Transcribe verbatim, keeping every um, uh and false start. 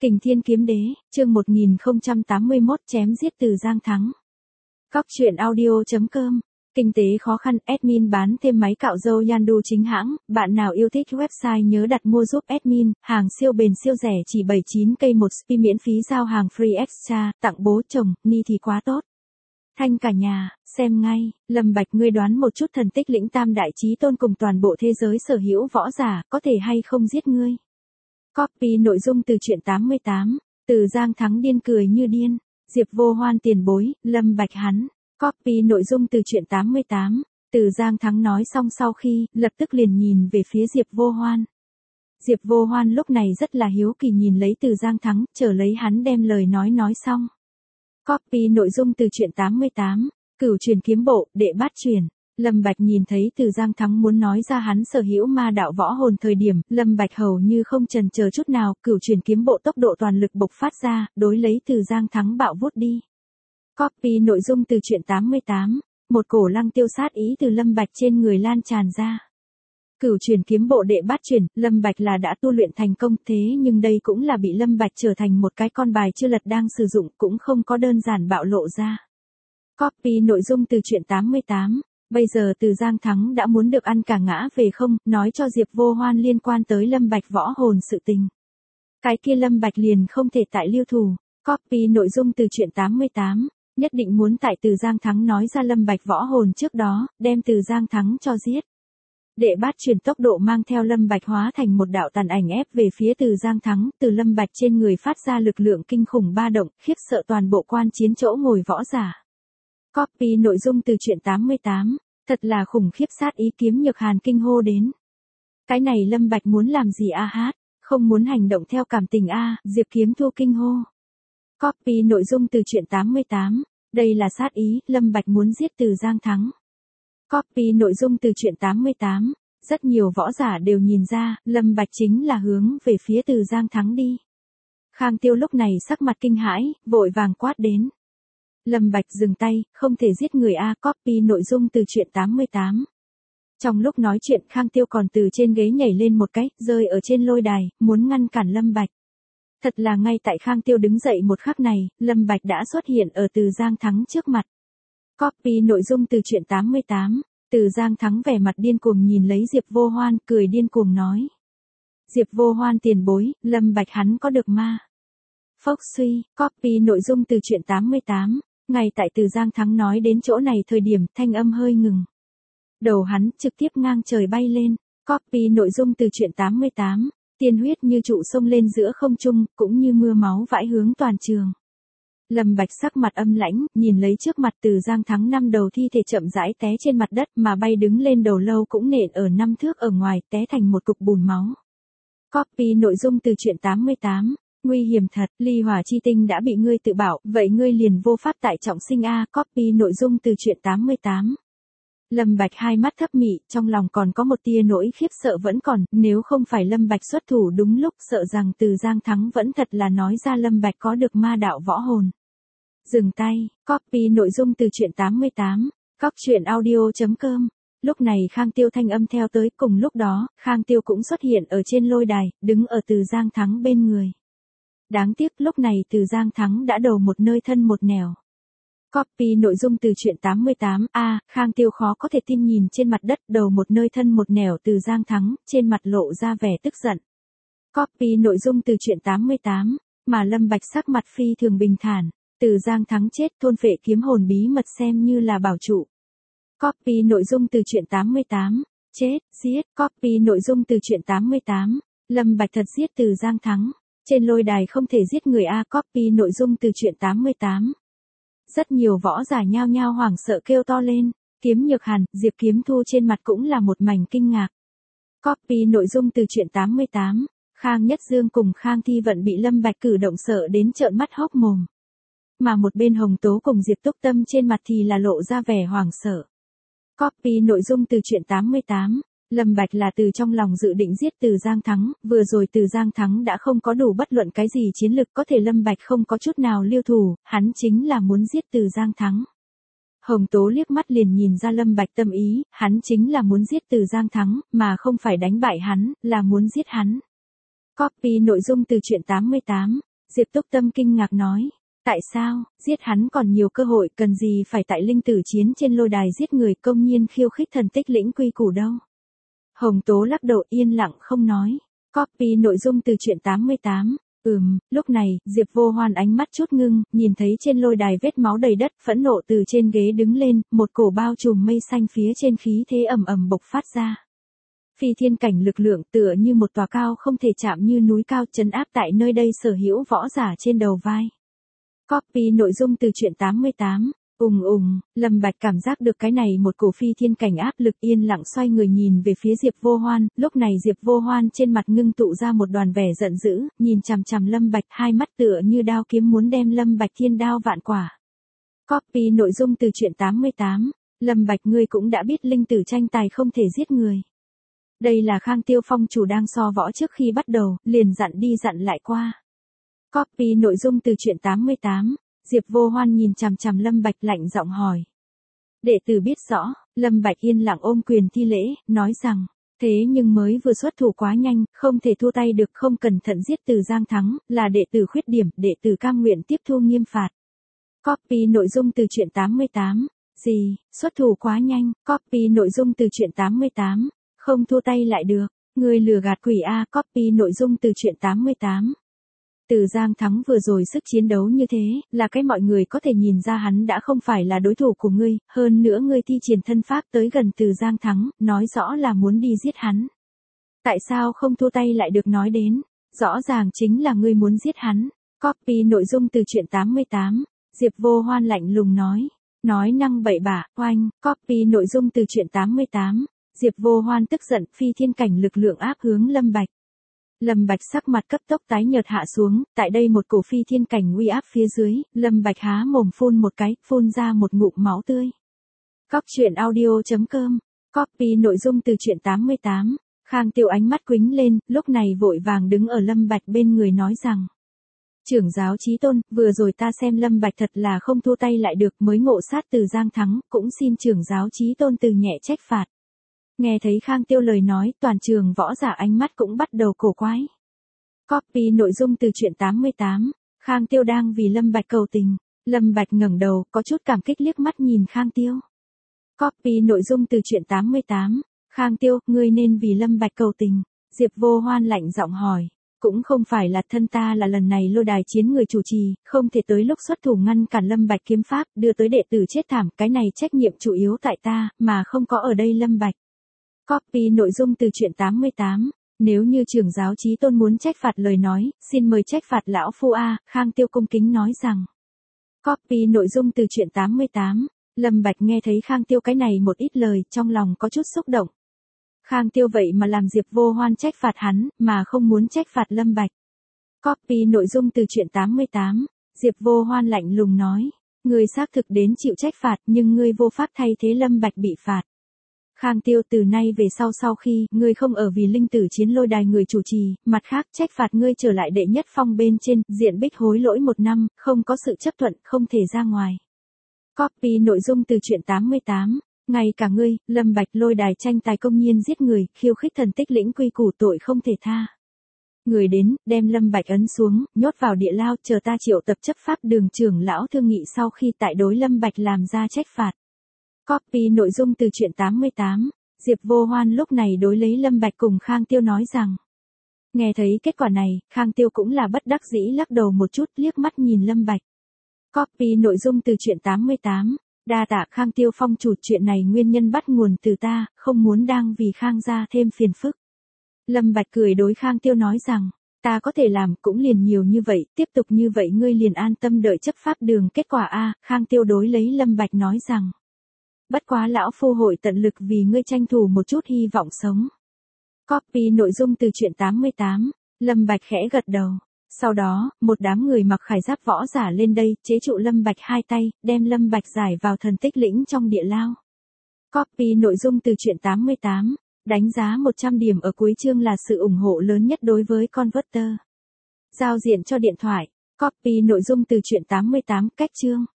Kình Thiên Kiếm Đế, chương một nghìn không trăm tám mươi mốt chém giết Từ Giang Thắng. Cóc truyện audio chấm com. Kinh tế khó khăn, admin bán thêm máy cạo râu Yandu chính hãng, bạn nào yêu thích website nhớ đặt mua giúp admin, hàng siêu bền siêu rẻ chỉ bảy mươi chín k một spi miễn phí giao hàng free extra, tặng bố chồng, ni thì quá tốt. Thanh cả nhà, xem ngay, Lâm Bạch ngươi đoán một chút thần tích lĩnh tam đại chí tôn cùng toàn bộ thế giới sở hữu võ giả, có thể hay không giết ngươi. Copy nội dung từ truyện tám mươi tám, Từ Giang Thắng điên cười như điên, Diệp Vô Hoan tiền bối, Lâm Bạch hắn. Copy nội dung từ truyện tám mươi tám, Từ Giang Thắng nói xong sau khi, lập tức liền nhìn về phía Diệp Vô Hoan. Diệp Vô Hoan lúc này rất là hiếu kỳ nhìn lấy Từ Giang Thắng, chờ lấy hắn đem lời nói nói xong. Copy nội dung từ truyện tám mươi tám, Cửu Truyền Kiếm Bộ, đệ bát truyền. Lâm Bạch nhìn thấy Từ Giang Thắng muốn nói ra hắn sở hữu ma đạo võ hồn thời điểm, Lâm Bạch hầu như không chần chờ chút nào, Cửu Truyền Kiếm Bộ tốc độ toàn lực bộc phát ra, đối lấy Từ Giang Thắng bạo vút đi. Copy nội dung từ truyện tám mươi tám, một cổ lăng tiêu sát ý từ Lâm Bạch trên người lan tràn ra. Cửu Truyền Kiếm Bộ đệ bát truyền, Lâm Bạch là đã tu luyện thành công, thế nhưng đây cũng là bị Lâm Bạch trở thành một cái con bài chưa lật đang sử dụng, cũng không có đơn giản bạo lộ ra. Copy nội dung từ truyện tám mươi tám, bây giờ Từ Giang Thắng đã muốn được ăn cả ngã về không, nói cho Diệp Vô Hoan liên quan tới Lâm Bạch võ hồn sự tình. Cái kia Lâm Bạch liền không thể tại lưu thủ. Copy nội dung từ truyện tám mươi tám, nhất định muốn tại Từ Giang Thắng nói ra Lâm Bạch võ hồn trước đó, đem Từ Giang Thắng cho giết. Đệ bát truyền tốc độ mang theo Lâm Bạch hóa thành một đạo tàn ảnh ép về phía Từ Giang Thắng, từ Lâm Bạch trên người phát ra lực lượng kinh khủng ba động, khiếp sợ toàn bộ quan chiến chỗ ngồi võ giả. Copy nội dung từ truyện tám mươi tám, thật là khủng khiếp sát ý kiếm nhược hàn kinh hô đến. Cái này Lâm Bạch muốn làm gì a hát, không muốn hành động theo cảm tình a, Diệp Kiếm Thu kinh hô. Copy nội dung từ truyện tám mươi tám, đây là sát ý, Lâm Bạch muốn giết Từ Giang Thắng. Copy nội dung từ truyện tám mươi tám, rất nhiều võ giả đều nhìn ra, Lâm Bạch chính là hướng về phía Từ Giang Thắng đi. Khang Tiêu lúc này sắc mặt kinh hãi, vội vàng quát đến. Lâm Bạch dừng tay, không thể giết người a. Copy nội dung từ truyện tám mươi tám. Trong lúc nói chuyện Khang Tiêu còn từ trên ghế nhảy lên một cái, rơi ở trên lôi đài, muốn ngăn cản Lâm Bạch. Thật là ngay tại Khang Tiêu đứng dậy một khắc này, Lâm Bạch đã xuất hiện ở Từ Giang Thắng trước mặt. Copy nội dung từ truyện tám mươi tám, Từ Giang Thắng vẻ mặt điên cuồng nhìn lấy Diệp Vô Hoan, cười điên cuồng nói. Diệp Vô Hoan tiền bối, Lâm Bạch hắn có được ma. Phốc suy, copy nội dung từ truyện tám mươi tám, ngay tại Từ Giang Thắng nói đến chỗ này thời điểm, thanh âm hơi ngừng. Đầu hắn trực tiếp ngang trời bay lên, copy nội dung từ truyện tám mươi tám, tiên huyết như trụ sông lên giữa không trung, cũng như mưa máu vãi hướng toàn trường. Lâm Bạch sắc mặt âm lãnh, nhìn lấy trước mặt Từ Giang Thắng năm đầu thi thể chậm rãi té trên mặt đất mà bay đứng lên đầu lâu cũng nện ở năm thước ở ngoài, té thành một cục bùn máu. Copy nội dung từ truyện tám mươi tám, nguy hiểm thật, ly hỏa chi tinh đã bị ngươi tự bảo, vậy ngươi liền vô pháp tại trọng sinh a. Copy nội dung từ truyện tám mươi tám. Lâm Bạch hai mắt thấp mị, trong lòng còn có một tia nỗi khiếp sợ vẫn còn, nếu không phải Lâm Bạch xuất thủ đúng lúc sợ rằng Từ Giang Thắng vẫn thật là nói ra Lâm Bạch có được ma đạo võ hồn. Dừng tay, copy nội dung từ truyện tám mươi tám, cóc truyện audio chấm com. Lúc này Khang Tiêu thanh âm theo tới, cùng lúc đó, Khang Tiêu cũng xuất hiện ở trên lôi đài, đứng ở Từ Giang Thắng bên người. Đáng tiếc lúc này Từ Giang Thắng đã đầu một nơi thân một nẻo. Copy nội dung từ truyện tám mươi tám, a, Khang Tiêu khó có thể tin nhìn trên mặt đất đầu một nơi thân một nẻo Từ Giang Thắng, trên mặt lộ ra vẻ tức giận. Copy nội dung từ truyện tám mươi tám, mà Lâm Bạch sắc mặt phi thường bình thản, Từ Giang Thắng chết thôn phệ kiếm hồn bí mật xem như là bảo trụ. Copy nội dung từ truyện tám mươi tám, chết, giết, copy nội dung từ truyện tám mươi tám, Lâm Bạch thật giết Từ Giang Thắng, trên lôi đài không thể giết người a. Copy nội dung từ truyện tám mươi tám. Rất nhiều võ giả nhao nhao hoảng sợ kêu to lên, Kiếm Nhược Hàn, Diệp Kiếm Thu trên mặt cũng là một mảnh kinh ngạc. Copy nội dung từ truyện tám mươi tám, Khang Nhất Dương cùng Khang Thi Vận bị Lâm Bạch cử động sợ đến trợn mắt hốc mồm. Mà một bên Hồng Tố cùng Diệp Túc Tâm trên mặt thì là lộ ra vẻ hoảng sợ. Copy nội dung từ truyện tám mươi tám, Lâm Bạch là từ trong lòng dự định giết Từ Giang Thắng, vừa rồi Từ Giang Thắng đã không có đủ bất luận cái gì chiến lực có thể Lâm Bạch không có chút nào lưu thủ, hắn chính là muốn giết Từ Giang Thắng. Hồng Tố liếc mắt liền nhìn ra Lâm Bạch tâm ý, hắn chính là muốn giết Từ Giang Thắng, mà không phải đánh bại hắn, là muốn giết hắn. Copy nội dung từ truyện tám mươi tám, Diệp Túc Tâm kinh ngạc nói. Tại sao, giết hắn còn nhiều cơ hội, cần gì phải tại linh tử chiến trên lôi đài giết người, công nhiên khiêu khích thần tích lĩnh quy củ đâu. Hồng Tố lắc đầu yên lặng không nói. Copy nội dung từ truyện tám mươi tám. Ừm, lúc này, Diệp Vô Hoan ánh mắt chút ngưng, nhìn thấy trên lôi đài vết máu đầy đất, phẫn nộ từ trên ghế đứng lên, một cổ bao trùm mây xanh phía trên khí thế ầm ầm bộc phát ra. Phi thiên cảnh lực lượng tựa như một tòa cao không thể chạm như núi cao trấn áp tại nơi đây sở hữu võ giả trên đầu vai. Copy nội dung từ truyện tám mươi tám. Ùng ùng, Lâm Bạch cảm giác được cái này một cổ phi thiên cảnh áp lực, yên lặng xoay người nhìn về phía Diệp Vô Hoan, lúc này Diệp Vô Hoan trên mặt ngưng tụ ra một đoàn vẻ giận dữ, nhìn chằm chằm Lâm Bạch, hai mắt tựa như đao kiếm muốn đem Lâm Bạch thiên đao vạn quả. Copy nội dung từ truyện tám mươi tám. Lâm Bạch, ngươi cũng đã biết linh tử tranh tài không thể giết người. Đây là Khang Tiêu Phong chủ đang so võ trước khi bắt đầu, liền dặn đi dặn lại qua. Copy nội dung từ truyện tám mươi tám. Diệp Vô Hoan nhìn chằm chằm Lâm Bạch lạnh giọng hỏi. Đệ tử biết rõ, Lâm Bạch yên lặng ôm quyền thi lễ, nói rằng, thế nhưng mới vừa xuất thủ quá nhanh, không thể thua tay được, không cẩn thận giết Từ Giang thắng, là đệ tử khuyết điểm, đệ tử cam nguyện tiếp thu nghiêm phạt. Copy nội dung từ truyện tám mươi tám. Gì, xuất thủ quá nhanh, copy nội dung từ truyện tám mươi tám. Không thua tay lại được, người lừa gạt quỷ A. Copy nội dung từ truyện tám mươi tám. Từ Giang thắng vừa rồi sức chiến đấu như thế, là cái mọi người có thể nhìn ra hắn đã không phải là đối thủ của ngươi, hơn nữa ngươi thi triển thân pháp tới gần Từ Giang thắng, nói rõ là muốn đi giết hắn. Tại sao không thua tay lại được nói đến, rõ ràng chính là ngươi muốn giết hắn. Copy nội dung từ truyện tám mươi tám. Diệp Vô Hoan lạnh lùng nói, nói năng bậy bạ, oanh. Copy nội dung từ truyện tám mươi tám. Diệp Vô Hoan tức giận, phi thiên cảnh lực lượng áp hướng Lâm Bạch. Lâm Bạch sắc mặt cấp tốc tái nhợt hạ xuống, tại đây một cổ phi thiên cảnh uy áp phía dưới, Lâm Bạch há mồm phun một cái, phun ra một ngụm máu tươi. Cóc truyện audio chấm com. Copy nội dung từ truyện tám mươi tám. Khang Tiêu ánh mắt quĩnh lên, lúc này vội vàng đứng ở Lâm Bạch bên người nói rằng. Trưởng giáo Chí Tôn, vừa rồi ta xem Lâm Bạch thật là không thua tay lại được, mới ngộ sát Từ Giang thắng, cũng xin trưởng giáo Chí Tôn từ nhẹ trách phạt. Nghe thấy Khang Tiêu lời nói, toàn trường võ giả ánh mắt cũng bắt đầu cổ quái. Copy nội dung từ truyện tám mươi tám. Khang Tiêu đang vì Lâm Bạch cầu tình. Lâm Bạch ngẩng đầu, có chút cảm kích liếc mắt nhìn Khang Tiêu. Copy nội dung từ truyện tám mươi tám. Khang Tiêu, ngươi nên vì Lâm Bạch cầu tình. Diệp Vô Hoan lạnh giọng hỏi. Cũng không phải là thân ta là lần này lôi đài chiến người chủ trì, không thể tới lúc xuất thủ ngăn cản Lâm Bạch kiếm pháp, đưa tới đệ tử chết thảm, cái này trách nhiệm chủ yếu tại ta, mà không có ở đây Lâm Bạch. Copy nội dung từ truyện tám mươi tám. Nếu như trưởng giáo Chí Tôn muốn trách phạt lời nói, xin mời trách phạt lão phu A. Khang Tiêu cung kính nói rằng. Copy nội dung từ truyện tám mươi tám. Lâm Bạch nghe thấy Khang Tiêu cái này một ít lời, trong lòng có chút xúc động. Khang Tiêu vậy mà làm Diệp Vô Hoan trách phạt hắn, mà không muốn trách phạt Lâm Bạch. Copy nội dung từ truyện tám mươi tám. Diệp Vô Hoan lạnh lùng nói. Ngươi xác thực đến chịu trách phạt, nhưng ngươi vô pháp thay thế Lâm Bạch bị phạt. Khang Tiêu, từ nay về sau sau khi ngươi không ở vì linh tử chiến lôi đài người chủ trì, mặt khác trách phạt ngươi trở lại đệ nhất phong bên trên, diện bích hối lỗi một năm, không có sự chấp thuận, không thể ra ngoài. Copy nội dung từ truyện tám mươi tám. Ngay cả ngươi, Lâm Bạch lôi đài tranh tài công nhiên giết người, khiêu khích thần tích lĩnh quy củ, tội không thể tha. Người đến, đem Lâm Bạch ấn xuống, nhốt vào địa lao, chờ ta triệu tập chấp pháp đường trưởng lão thương nghị sau khi tại đối Lâm Bạch làm ra trách phạt. Copy nội dung từ truyện tám mươi tám. Diệp Vô Hoan lúc này đối lấy Lâm Bạch cùng Khang Tiêu nói rằng. Nghe thấy kết quả này, Khang Tiêu cũng là bất đắc dĩ lắc đầu một chút, liếc mắt nhìn Lâm Bạch. Copy nội dung từ truyện tám mươi tám. Đa tạ Khang Tiêu Phong chủ, chuyện này nguyên nhân bắt nguồn từ ta, không muốn đang vì Khang gia thêm phiền phức. Lâm Bạch cười đối Khang Tiêu nói rằng. Ta có thể làm cũng liền nhiều như vậy, tiếp tục như vậy ngươi liền an tâm đợi chấp pháp đường kết quả A. Khang Tiêu đối lấy Lâm Bạch nói rằng. Bất quá lão phu hội tận lực vì ngươi tranh thủ một chút hy vọng sống. Copy nội dung từ truyện tám mươi tám. Lâm Bạch khẽ gật đầu. Sau đó, một đám người mặc khải giáp võ giả lên đây, chế trụ Lâm Bạch hai tay, đem Lâm Bạch giải vào thần tích lĩnh trong địa lao. Copy nội dung từ truyện tám mươi tám. Đánh giá một trăm điểm ở cuối chương là sự ủng hộ lớn nhất đối với Converter. Giao diện cho điện thoại. Copy nội dung từ truyện tám mươi tám, cách chương.